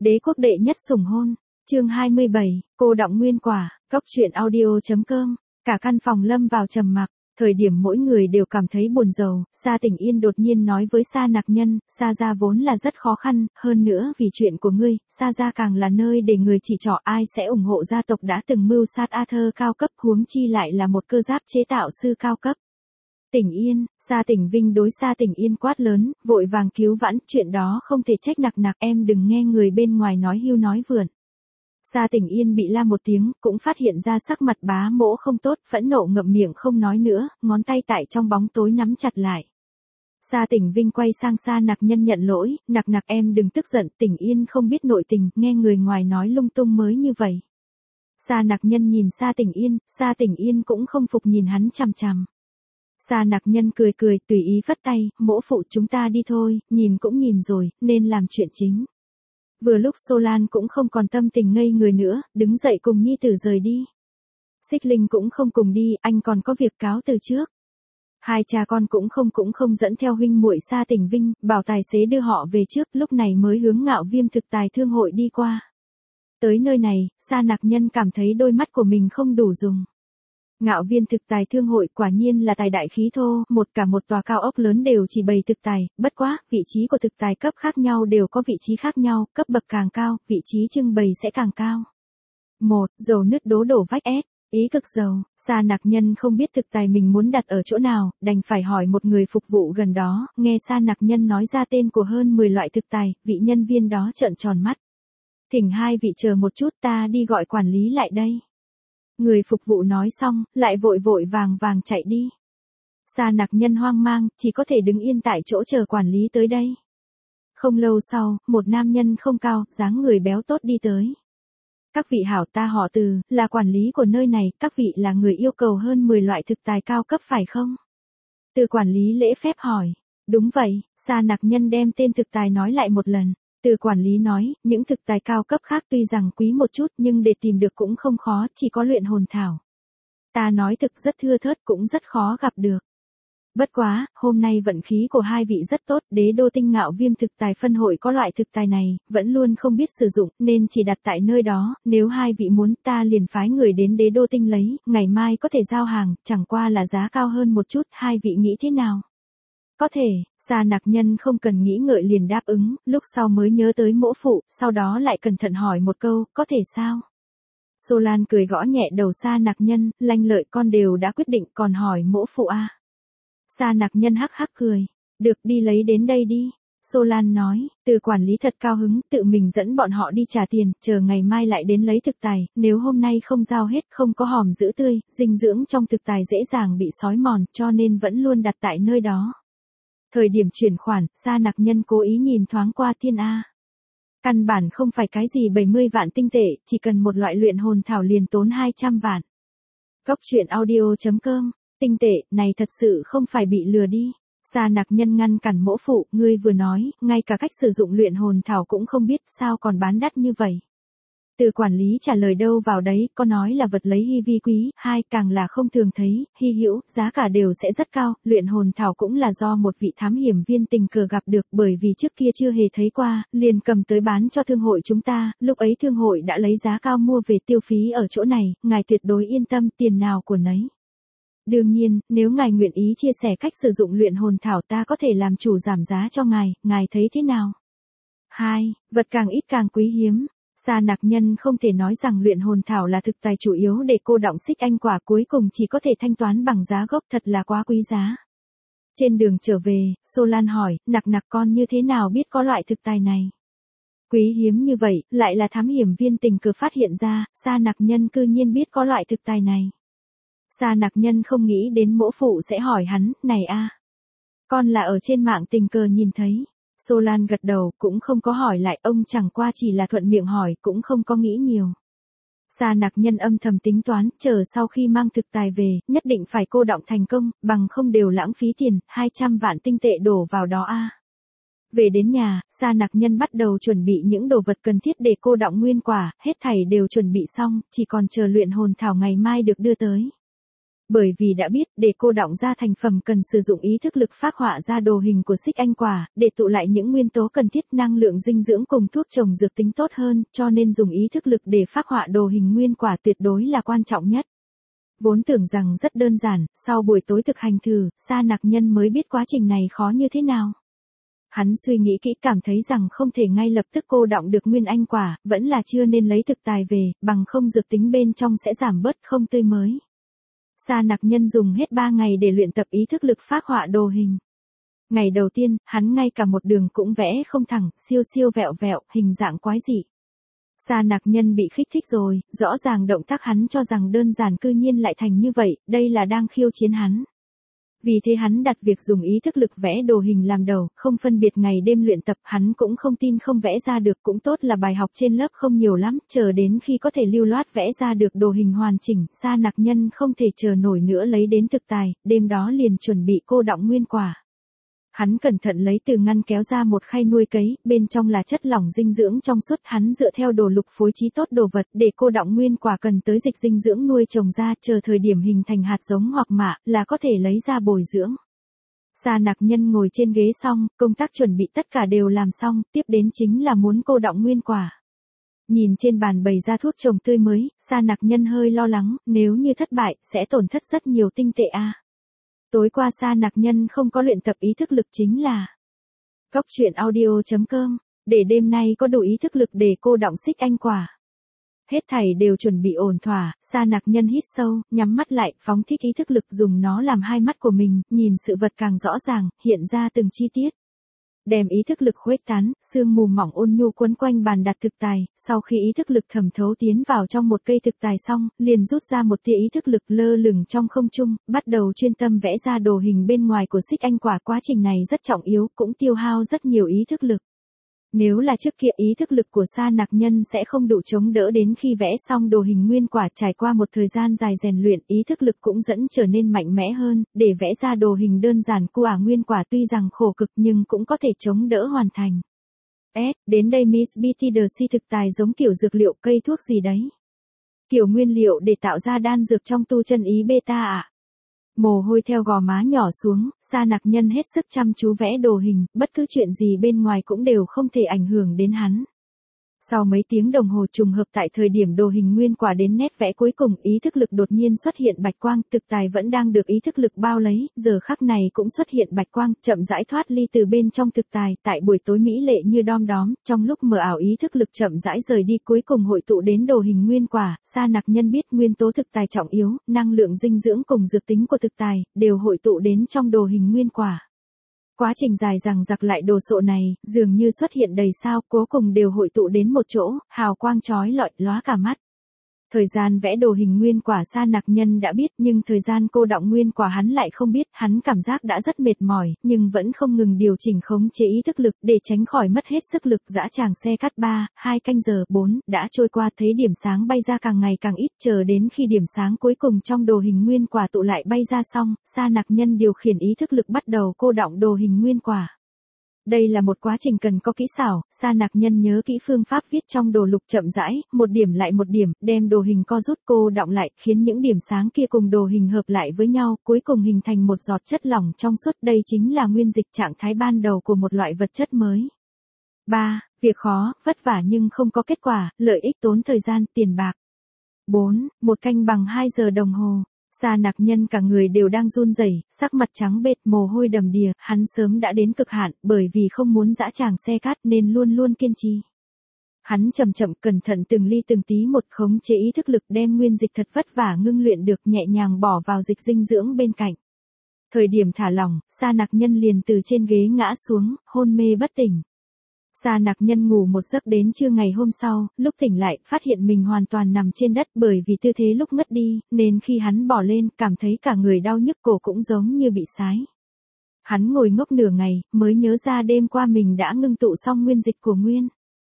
Đế quốc đệ nhất sủng hôn, chương 27, cô đọng nguyên quả, Cóc truyện audio.com, cả căn phòng lâm vào trầm mặc, thời điểm mỗi người đều cảm thấy buồn rầu, Sa Tỉnh Yên đột nhiên nói với Sa Nặc Nhân, Sa gia vốn là rất khó khăn, hơn nữa vì chuyện của ngươi, Sa gia càng là nơi để người chỉ trỏ ai sẽ ủng hộ gia tộc đã từng mưu sát Arthur cao cấp huống chi lại là một cơ giáp chế tạo sư cao cấp. Tỉnh Yên, Sa Tỉnh Vinh đối Sa Tỉnh Yên quát lớn, vội vàng cứu vãn, chuyện đó không thể trách Nặc Nặc, em đừng nghe người bên ngoài nói hưu nói vượn. Sa Tỉnh Yên bị la một tiếng, cũng phát hiện ra sắc mặt bá mỗ không tốt, phẫn nộ ngậm miệng không nói nữa, ngón tay tại trong bóng tối nắm chặt lại. Sa Tỉnh Vinh quay sang Sa Nặc Nhân nhận lỗi, Nặc Nặc em đừng tức giận, Tỉnh Yên không biết nội tình, nghe người ngoài nói lung tung mới như vậy. Sa Nặc Nhân nhìn Sa Tỉnh Yên cũng không phục nhìn hắn chằm chằm. Sa Nặc Nhân cười cười tùy ý phất tay, mỗ phụ chúng ta đi thôi, nhìn cũng nhìn rồi, nên làm chuyện chính. Vừa lúc Solan cũng không còn tâm tình ngây người nữa, đứng dậy cùng nhi tử rời đi. Xích Linh cũng không cùng đi, anh còn có việc cáo từ trước. Hai cha con cũng không dẫn theo huynh muội Sa Tỉnh Vinh, bảo tài xế đưa họ về trước, lúc này mới hướng Ngạo Viêm thực tài thương hội đi qua. Tới nơi này, Sa Nặc Nhân cảm thấy đôi mắt của mình không đủ dùng. Ngạo Viên thực tài thương hội quả nhiên là tài đại khí thô, một tòa cao ốc lớn đều chỉ bày thực tài, bất quá, vị trí của thực tài cấp khác nhau đều có vị trí khác nhau, cấp bậc càng cao, vị trí trưng bày sẽ càng cao. 1. Dầu nứt đổ vách S, ý cực dầu, Sa Nặc Nhân không biết thực tài mình muốn đặt ở chỗ nào, đành phải hỏi một người phục vụ gần đó, nghe Sa Nặc Nhân nói ra tên của hơn 10 loại thực tài, vị nhân viên đó trợn tròn mắt. Thỉnh hai vị chờ một chút ta đi gọi quản lý lại đây. Người phục vụ nói xong, lại vội vàng chạy đi. Sa Nặc Nhân hoang mang, chỉ có thể đứng yên tại chỗ chờ quản lý tới đây. Không lâu sau, một nam nhân không cao, dáng người béo tốt đi tới. Các vị hảo, ta họ Từ, là quản lý của nơi này, các vị là người yêu cầu hơn 10 loại thực tài cao cấp phải không? Từ quản lý lễ phép hỏi. Đúng vậy, Sa Nặc Nhân đem tên thực tài nói lại một lần. Từ quản lý nói, những thực tài cao cấp khác tuy rằng quý một chút nhưng để tìm được cũng không khó, chỉ có luyện hồn thảo. Ta nói thực rất thưa thớt cũng rất khó gặp được. Bất quá, hôm nay vận khí của hai vị rất tốt, Đế đô Tinh Ngạo Viêm thực tài phân hội có loại thực tài này, vẫn luôn không biết sử dụng, nên chỉ đặt tại nơi đó, nếu hai vị muốn ta liền phái người đến Đế đô Tinh lấy, ngày mai có thể giao hàng, chẳng qua là giá cao hơn một chút, hai vị nghĩ thế nào? Có thể, Sa Nặc Nhân không cần nghĩ ngợi liền đáp ứng, lúc sau mới nhớ tới mỗ phụ, sau đó lại cẩn thận hỏi một câu, có thể sao? Solan cười gõ nhẹ đầu Sa Nặc Nhân, lanh lợi con đều đã quyết định còn hỏi mỗ phụ à? Sa Nặc Nhân hắc hắc cười, được đi lấy đến đây đi. Solan nói, Từ quản lý thật cao hứng, tự mình dẫn bọn họ đi trả tiền, chờ ngày mai lại đến lấy thực tài, nếu hôm nay không giao hết không có hòm giữ tươi, dinh dưỡng trong thực tài dễ dàng bị xói mòn, cho nên vẫn luôn đặt tại nơi đó. Thời điểm chuyển khoản, Sa Nặc Nhân cố ý nhìn thoáng qua Thiên A. Căn bản không phải cái gì 70 vạn tinh tệ, chỉ cần một loại luyện hồn thảo liền tốn 200 vạn. Cóc truyện audio.com, tinh tệ, này thật sự không phải bị lừa đi. Sa Nặc Nhân ngăn cản mỗ phụ, ngươi vừa nói, ngay cả cách sử dụng luyện hồn thảo cũng không biết, sao còn bán đắt như vậy. Từ quản lý trả lời đâu vào đấy, có nói là vật lấy hy vi quý, hai càng là không thường thấy, hy hữu, giá cả đều sẽ rất cao, luyện hồn thảo cũng là do một vị thám hiểm viên tình cờ gặp được, bởi vì trước kia chưa hề thấy qua, liền cầm tới bán cho thương hội chúng ta, lúc ấy thương hội đã lấy giá cao mua về tiêu phí ở chỗ này, ngài tuyệt đối yên tâm, tiền nào của nấy. Đương nhiên, nếu ngài nguyện ý chia sẻ cách sử dụng luyện hồn thảo ta có thể làm chủ giảm giá cho ngài thấy thế nào? 2. Vật càng ít càng quý hiếm. Sa Nặc Nhân không thể nói rằng luyện hồn thảo là thực tài chủ yếu để cô đọng xích anh quả, cuối cùng chỉ có thể thanh toán bằng giá gốc, thật là quá quý giá. Trên đường trở về, Solan hỏi, Nặc Nặc con như thế nào biết có loại thực tài này? Quý hiếm như vậy, lại là thám hiểm viên tình cờ phát hiện ra, Sa Nặc Nhân cư nhiên biết có loại thực tài này. Sa Nặc Nhân không nghĩ đến mỗ phụ sẽ hỏi hắn, này a, con là ở trên mạng tình cờ nhìn thấy. Solan gật đầu, cũng không có hỏi lại, ông chẳng qua chỉ là thuận miệng hỏi, cũng không có nghĩ nhiều. Sa Nặc Nhân âm thầm tính toán, chờ sau khi mang thực tài về, nhất định phải cô đọng thành công, bằng không đều lãng phí tiền, 200 vạn tinh tệ đổ vào đó a. Về đến nhà, Sa Nặc Nhân bắt đầu chuẩn bị những đồ vật cần thiết để cô đọng nguyên quả, hết thảy đều chuẩn bị xong, chỉ còn chờ luyện hồn thảo ngày mai được đưa tới. Bởi vì đã biết để cô đọng ra thành phẩm cần sử dụng ý thức lực phác họa ra đồ hình của xích anh quả, để tụ lại những nguyên tố cần thiết năng lượng dinh dưỡng cùng thuốc trồng dược tính tốt hơn, cho nên dùng ý thức lực để phác họa đồ hình nguyên quả tuyệt đối là quan trọng nhất. Vốn tưởng rằng rất đơn giản, sau buổi tối thực hành thử, Sa Nặc Nhân mới biết quá trình này khó như thế nào. Hắn suy nghĩ kỹ cảm thấy rằng không thể ngay lập tức cô đọng được nguyên anh quả, vẫn là chưa nên lấy thực tài về, bằng không dược tính bên trong sẽ giảm bớt không tươi mới. Sa Nặc Nhân dùng hết 3 ngày để luyện tập ý thức lực phác họa đồ hình. Ngày đầu tiên, hắn ngay cả một đường cũng vẽ không thẳng, siêu siêu vẹo vẹo, hình dạng quái dị. Sa Nặc Nhân bị kích thích rồi, rõ ràng động tác hắn cho rằng đơn giản cư nhiên lại thành như vậy, đây là đang khiêu chiến hắn. Vì thế hắn đặt việc dùng ý thức lực vẽ đồ hình làm đầu, không phân biệt ngày đêm luyện tập, hắn cũng không tin không vẽ ra được, cũng tốt là bài học trên lớp không nhiều lắm, chờ đến khi có thể lưu loát vẽ ra được đồ hình hoàn chỉnh, Sa Nặc Nhân không thể chờ nổi nữa lấy đến thực tài, đêm đó liền chuẩn bị cô đọng nguyên quả. Hắn cẩn thận lấy từ ngăn kéo ra một khay nuôi cấy, bên trong là chất lỏng dinh dưỡng trong suốt, hắn dựa theo đồ lục phối trí tốt đồ vật để cô đọng nguyên quả cần tới dịch dinh dưỡng nuôi trồng ra, chờ thời điểm hình thành hạt giống hoặc mạ là có thể lấy ra bồi dưỡng. Sa Nặc Nhân ngồi trên ghế xong, công tác chuẩn bị tất cả đều làm xong, tiếp đến chính là muốn cô đọng nguyên quả. Nhìn trên bàn bày ra thuốc trồng tươi mới, Sa Nặc Nhân hơi lo lắng, nếu như thất bại, sẽ tổn thất rất nhiều tinh tệ a. Tối qua Sa Nặc Nhân không có luyện tập ý thức lực chính là Cốc.audio.com, để đêm nay có đủ ý thức lực để cô đọng xích anh quả. Hết thảy đều chuẩn bị ổn thỏa, Sa Nặc Nhân hít sâu, nhắm mắt lại, phóng thích ý thức lực dùng nó làm hai mắt của mình, nhìn sự vật càng rõ ràng, hiện ra từng chi tiết. Đem ý thức lực khuếch tán, sương mù mỏng ôn nhu quấn quanh bàn đặt thực tài, sau khi ý thức lực thẩm thấu tiến vào trong một cây thực tài xong, liền rút ra một tia ý thức lực lơ lửng trong không trung, bắt đầu chuyên tâm vẽ ra đồ hình bên ngoài của xích anh quả. Quá trình này rất trọng yếu, cũng tiêu hao rất nhiều ý thức lực. Nếu là trước kia ý thức lực của Sa Nặc Nhân sẽ không đủ chống đỡ đến khi vẽ xong đồ hình nguyên quả, trải qua một thời gian dài rèn luyện, ý thức lực cũng dẫn trở nên mạnh mẽ hơn, để vẽ ra đồ hình đơn giản quả nguyên quả tuy rằng khổ cực nhưng cũng có thể chống đỡ hoàn thành. Đến đây Miss BTDC thực tài giống kiểu dược liệu cây thuốc gì đấy. Kiểu nguyên liệu để tạo ra đan dược trong tu chân ý beta ạ. Mồ hôi theo gò má nhỏ xuống, Sa Nặc Nhân hết sức chăm chú vẽ đồ hình, bất cứ chuyện gì bên ngoài cũng đều không thể ảnh hưởng đến hắn. Sau mấy tiếng đồng hồ trùng hợp tại thời điểm đồ hình nguyên quả đến nét vẽ cuối cùng, ý thức lực đột nhiên xuất hiện bạch quang, thực tài vẫn đang được ý thức lực bao lấy, giờ khắc này cũng xuất hiện bạch quang, chậm rãi thoát ly từ bên trong thực tài, tại buổi tối mỹ lệ như đom đóm, trong lúc mờ ảo ý thức lực chậm rãi rời đi cuối cùng hội tụ đến đồ hình nguyên quả. Sa Nặc Nhân biết nguyên tố thực tài trọng yếu, năng lượng dinh dưỡng cùng dược tính của thực tài, đều hội tụ đến trong đồ hình nguyên quả. Quá trình dài dằng dặc lại đồ sộ này, dường như xuất hiện đầy sao, cuối cùng đều hội tụ đến một chỗ, hào quang chói lọi, lóa cả mắt. Thời gian vẽ đồ hình nguyên quả Sa Nặc Nhân đã biết, nhưng thời gian cô đọng nguyên quả hắn lại không biết, hắn cảm giác đã rất mệt mỏi, nhưng vẫn không ngừng điều chỉnh khống chế ý thức lực để tránh khỏi mất hết sức lực. Dã tràng xe cắt 2 canh giờ 4 đã trôi qua, thấy điểm sáng bay ra càng ngày càng ít, chờ đến khi điểm sáng cuối cùng trong đồ hình nguyên quả tụ lại bay ra xong, Sa Nặc Nhân điều khiển ý thức lực bắt đầu cô đọng đồ hình nguyên quả. Đây là một quá trình cần có kỹ xảo, Sa Nặc Nhân nhớ kỹ phương pháp viết trong đồ lục, chậm rãi, một điểm lại một điểm, đem đồ hình co rút cô đọng lại, khiến những điểm sáng kia cùng đồ hình hợp lại với nhau, cuối cùng hình thành một giọt chất lỏng trong suốt, đây chính là nguyên dịch, trạng thái ban đầu của một loại vật chất mới. 3. Việc khó, vất vả nhưng không có kết quả, lợi ích tốn thời gian, tiền bạc. 4. Một canh bằng 2 giờ đồng hồ. Sa Nặc Nhân cả người đều đang run rẩy, sắc mặt trắng bệch, mồ hôi đầm đìa, hắn sớm đã đến cực hạn, bởi vì không muốn dã tràng xe cát nên luôn luôn kiên trì. Hắn chậm chậm cẩn thận từng ly từng tí một khống chế ý thức lực, đem nguyên dịch thật vất vả ngưng luyện được nhẹ nhàng bỏ vào dịch dinh dưỡng bên cạnh. Thời điểm thả lỏng, Sa Nặc Nhân liền từ trên ghế ngã xuống, hôn mê bất tỉnh. Sa Nặc Nhân ngủ một giấc đến trưa ngày hôm sau, lúc tỉnh lại, phát hiện mình hoàn toàn nằm trên đất, bởi vì tư thế lúc ngất đi, nên khi hắn bò lên, cảm thấy cả người đau nhức, cổ cũng giống như bị sái. Hắn ngồi ngốc nửa ngày, mới nhớ ra đêm qua mình đã ngưng tụ xong nguyên dịch của nguyên.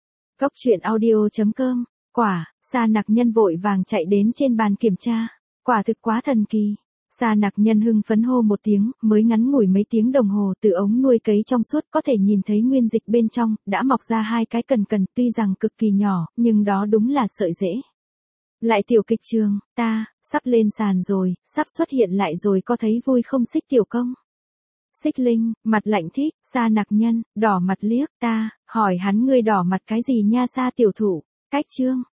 Cốc.audio.com, Sa Nặc Nhân vội vàng chạy đến trên bàn kiểm tra, quả thực quá thần kỳ. Sa Nặc Nhân hưng phấn hô một tiếng, mới ngắn ngủi mấy tiếng đồng hồ, từ ống nuôi cấy trong suốt có thể nhìn thấy nguyên dịch bên trong, đã mọc ra 2 cái cần, tuy rằng cực kỳ nhỏ, nhưng đó đúng là sợi rễ. Lại tiểu kịch trường, ta, sắp lên sàn rồi, sắp xuất hiện lại rồi có thấy vui không Xích tiểu công? Xích Linh, mặt lạnh thích, Sa Nặc Nhân, đỏ mặt liếc ta, hỏi hắn ngươi đỏ mặt cái gì nha Sa tiểu thủ, cách chương.